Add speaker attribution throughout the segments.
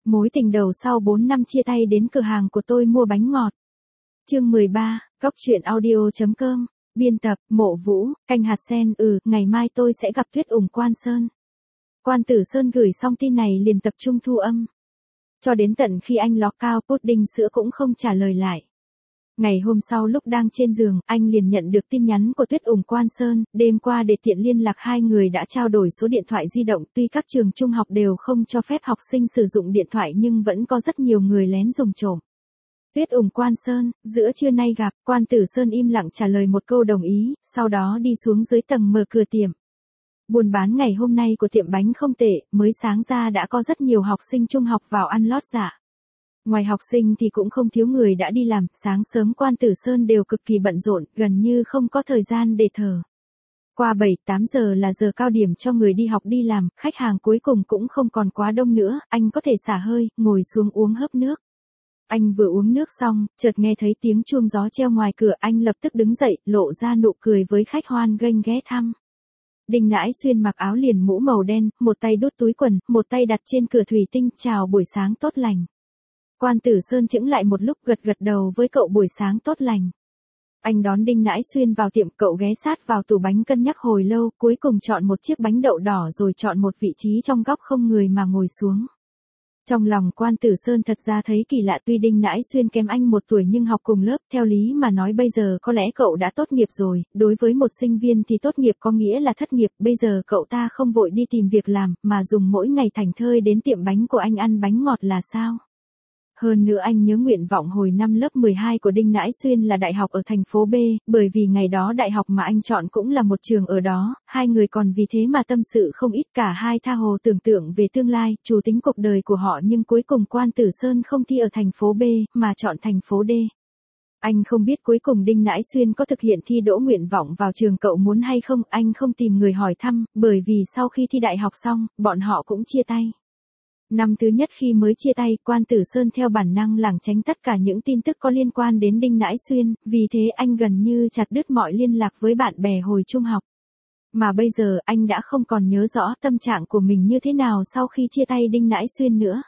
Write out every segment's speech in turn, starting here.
Speaker 1: Mối tình đầu sau 4 năm chia tay đến cửa hàng của tôi mua bánh ngọt. Chương 13, Góc truyện audio.com, biên tập, Mộ Vũ, canh hạt sen. Ngày mai tôi sẽ gặp Tuyết Ủng Quan Sơn. Quan Tử Sơn gửi xong tin này liền tập trung thu âm. Cho đến tận khi anh ló cao pudding sữa cũng không trả lời lại. Ngày hôm sau lúc đang trên giường, anh liền nhận được tin nhắn của Tuyết Ủng Quan Sơn. Đêm qua để tiện liên lạc hai người đã trao đổi số điện thoại di động. Tuy các trường trung học đều không cho phép học sinh sử dụng điện thoại nhưng vẫn có rất nhiều người lén dùng trộm. Tuyết Ủng Quan Sơn, giữa trưa nay gặp. Quan Tử Sơn im lặng trả lời một câu đồng ý, sau đó đi xuống dưới tầng mở cửa tiệm. Buôn bán ngày hôm nay của tiệm bánh không tệ, mới sáng ra đã có rất nhiều học sinh trung học vào ăn lót dạ. Ngoài học sinh thì cũng không thiếu người đã đi làm, sáng sớm Quan Tử Sơn đều cực kỳ bận rộn, gần như không có thời gian để thở. Qua 7-8 giờ là giờ cao điểm cho người đi học đi làm, khách hàng cuối cùng cũng không còn quá đông nữa, anh có thể xả hơi, ngồi xuống uống hớp nước. Anh vừa uống nước xong, chợt nghe thấy tiếng chuông gió treo ngoài cửa, anh lập tức đứng dậy, lộ ra nụ cười với khách hoan nghênh ghé thăm. Đinh Nãi Xuyên mặc áo liền mũ màu đen, một tay đút túi quần, một tay đặt trên cửa thủy tinh, chào buổi sáng tốt lành. Quan Tử Sơn chững lại một lúc gật gật đầu với cậu buổi sáng tốt lành. Anh đón Đinh Nãi Xuyên vào tiệm, cậu ghé sát vào tủ bánh cân nhắc hồi lâu, cuối cùng chọn một chiếc bánh đậu đỏ rồi chọn một vị trí trong góc không người mà ngồi xuống. Trong lòng Quan Tử Sơn thật ra thấy kỳ lạ, tuy Đinh Nãi Xuyên kém anh 1 tuổi nhưng học cùng lớp, theo lý mà nói bây giờ có lẽ cậu đã tốt nghiệp rồi, đối với một sinh viên thì tốt nghiệp có nghĩa là thất nghiệp, bây giờ cậu ta không vội đi tìm việc làm, mà dùng mỗi ngày thảnh thơi đến tiệm bánh của anh ăn bánh ngọt là sao? Hơn nữa anh nhớ nguyện vọng hồi năm lớp 12 của Đinh Nãi Xuyên là đại học ở thành phố B, bởi vì ngày đó đại học mà anh chọn cũng là một trường ở đó, hai người còn vì thế mà tâm sự không ít, cả hai tha hồ tưởng tượng về tương lai, chủ tính cuộc đời của họ, nhưng cuối cùng Quan Tử Sơn không thi ở thành phố B, mà chọn thành phố D. Anh không biết cuối cùng Đinh Nãi Xuyên có thực hiện thi đỗ nguyện vọng vào trường cậu muốn hay không, anh không tìm người hỏi thăm, bởi vì sau khi thi đại học xong, bọn họ cũng chia tay. Năm thứ nhất khi mới chia tay, Quan Tử Sơn theo bản năng lảng tránh tất cả những tin tức có liên quan đến Đinh Nãi Xuyên, vì thế anh gần như chặt đứt mọi liên lạc với bạn bè hồi trung học. Mà bây giờ anh đã không còn nhớ rõ tâm trạng của mình như thế nào sau khi chia tay Đinh Nãi Xuyên nữa.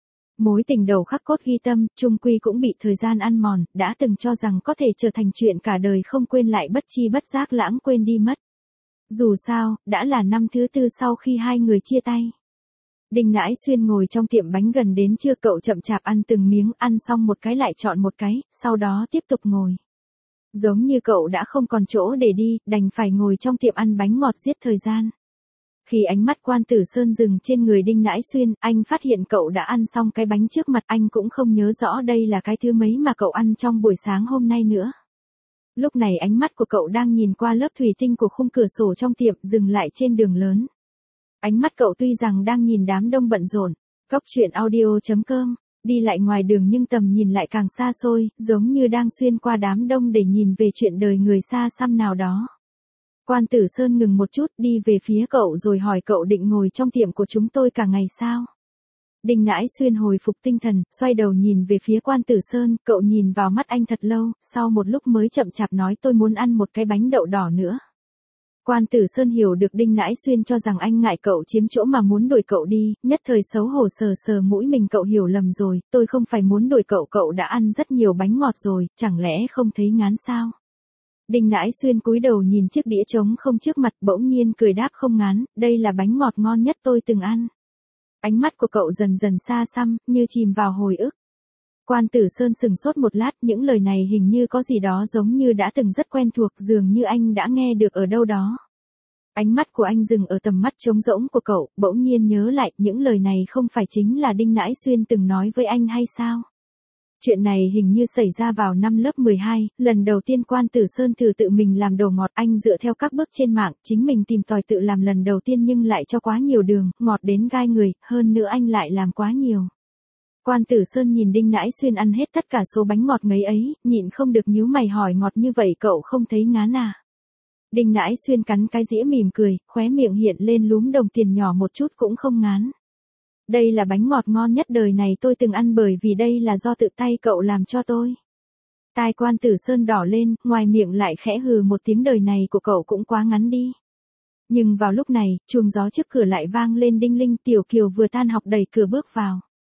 Speaker 1: Mối tình đầu khắc cốt ghi tâm, chung quy cũng bị thời gian ăn mòn, đã từng cho rằng có thể trở thành chuyện cả đời không quên lại bất chi bất giác lãng quên đi mất. Dù sao, đã là năm thứ tư sau khi hai người chia tay. Đinh Nãi Xuyên ngồi trong tiệm bánh gần đến trưa, cậu chậm chạp ăn từng miếng, ăn xong một cái lại chọn một cái, sau đó tiếp tục ngồi. Giống như cậu đã không còn chỗ để đi, đành phải ngồi trong tiệm ăn bánh ngọt giết thời gian. Khi ánh mắt Quan Tử Sơn dừng trên người Đinh Nãi Xuyên, anh phát hiện cậu đã ăn xong cái bánh trước mặt, anh cũng không nhớ rõ đây là cái thứ mấy mà cậu ăn trong buổi sáng hôm nay nữa. Lúc này ánh mắt của cậu đang nhìn qua lớp thủy tinh của khung cửa sổ trong tiệm, dừng lại trên đường lớn. Ánh mắt cậu tuy rằng đang nhìn đám đông bận rộn, Góc truyện audio.com, đi lại ngoài đường nhưng tầm nhìn lại càng xa xôi, giống như đang xuyên qua đám đông để nhìn về chuyện đời người xa xăm nào đó. Quan Tử Sơn ngừng một chút, đi về phía cậu rồi hỏi, cậu định ngồi trong tiệm của chúng tôi cả ngày sao? Đinh Nãi Xuyên hồi phục tinh thần, xoay đầu nhìn về phía Quan Tử Sơn, cậu nhìn vào mắt anh thật lâu, sau một lúc mới chậm chạp nói, tôi muốn ăn một cái bánh đậu đỏ nữa. Quan Tử Sơn hiểu được Đinh Nãi Xuyên cho rằng anh ngại cậu chiếm chỗ mà muốn đuổi cậu đi, nhất thời xấu hổ sờ sờ mũi mình, cậu hiểu lầm rồi, tôi không phải muốn đuổi cậu, cậu đã ăn rất nhiều bánh ngọt rồi, chẳng lẽ không thấy ngán sao? Đinh Nãi Xuyên cúi đầu nhìn chiếc đĩa trống không trước mặt, bỗng nhiên cười đáp, không ngán, đây là bánh ngọt ngon nhất tôi từng ăn. Ánh mắt của cậu dần dần xa xăm, như chìm vào hồi ức. Quan Tử Sơn sừng sốt một lát, những lời này hình như có gì đó giống như đã từng rất quen thuộc, dường như anh đã nghe được ở đâu đó. Ánh mắt của anh dừng ở tầm mắt trống rỗng của cậu, bỗng nhiên nhớ lại, những lời này không phải chính là Đinh Nãi Xuyên từng nói với anh hay sao? Chuyện này hình như xảy ra vào năm lớp 12, lần đầu tiên Quan Tử Sơn thử tự mình làm đồ ngọt, anh dựa theo các bước trên mạng, chính mình tìm tòi tự làm lần đầu tiên nhưng lại cho quá nhiều đường, ngọt đến gai người, hơn nữa anh lại làm quá nhiều. Quan Tử Sơn nhìn Đinh Nãi Xuyên ăn hết tất cả số bánh ngọt ngấy ấy, nhịn không được nhíu mày hỏi, ngọt như vậy cậu không thấy ngán à? Đinh Nãi Xuyên cắn cái dĩa mỉm cười, khóe miệng hiện lên lúm đồng tiền nhỏ, một chút cũng không ngán. Đây là bánh ngọt ngon nhất đời này tôi từng ăn, bởi vì đây là do tự tay cậu làm cho tôi. Tai Quan Tử Sơn đỏ lên, ngoài miệng lại khẽ hừ một tiếng, đời này của cậu cũng quá ngắn đi. Nhưng vào lúc này, chuông gió trước cửa lại vang lên đinh linh, Tiểu Kiều vừa tan học đẩy cửa bước vào.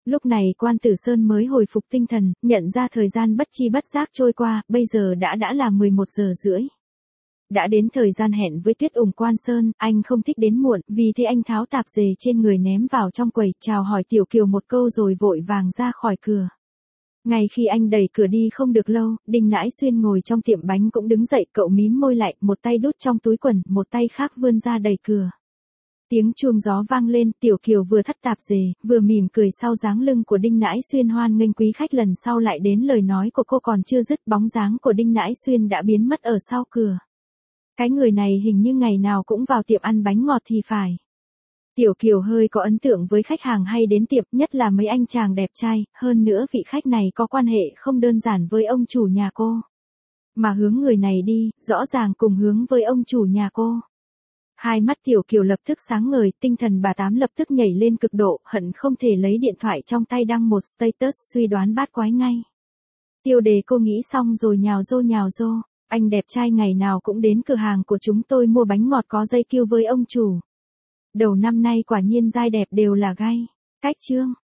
Speaker 1: Lúc này Quan Tử Sơn mới hồi phục tinh thần, nhận ra thời gian bất chi bất giác trôi qua, bây giờ đã là 11 giờ rưỡi. Đã đến thời gian hẹn với Tuyết Ủng Quan Sơn, anh không thích đến muộn, vì thế anh tháo tạp dề trên người ném vào trong quầy, chào hỏi Tiểu Kiều một câu rồi vội vàng ra khỏi cửa. Ngay khi anh đẩy cửa đi không được lâu, Đinh Nãi Xuyên ngồi trong tiệm bánh cũng đứng dậy, cậu mím môi lại, một tay đút trong túi quần, một tay khác vươn ra đẩy cửa. Tiếng chuông gió vang lên, Tiểu Kiều vừa thắt tạp dề, vừa mỉm cười sau dáng lưng của Đinh Nãi Xuyên hoan nghênh quý khách lần sau lại đến lời nói của cô còn chưa dứt, bóng dáng của Đinh Nãi Xuyên đã biến mất ở sau cửa. Cái người này hình như ngày nào cũng vào tiệm ăn bánh ngọt thì phải. Tiểu Kiều hơi có ấn tượng với khách hàng hay đến tiệm, nhất là mấy anh chàng đẹp trai, hơn nữa vị khách này có quan hệ không đơn giản với ông chủ nhà cô. Mà hướng người này đi, rõ ràng cùng hướng với ông chủ nhà cô. Hai mắt Tiểu Kiều lập tức sáng ngời, tinh thần bà Tám lập tức nhảy lên cực độ, hận không thể lấy điện thoại trong tay đăng một status suy đoán bát quái ngay. Tiêu đề cô nghĩ xong rồi nhào rô. Anh đẹp trai ngày nào cũng đến cửa hàng của chúng tôi mua bánh ngọt có dây kêu với ông chủ. Đầu năm nay quả nhiên giai đẹp đều là gai. Cách chương.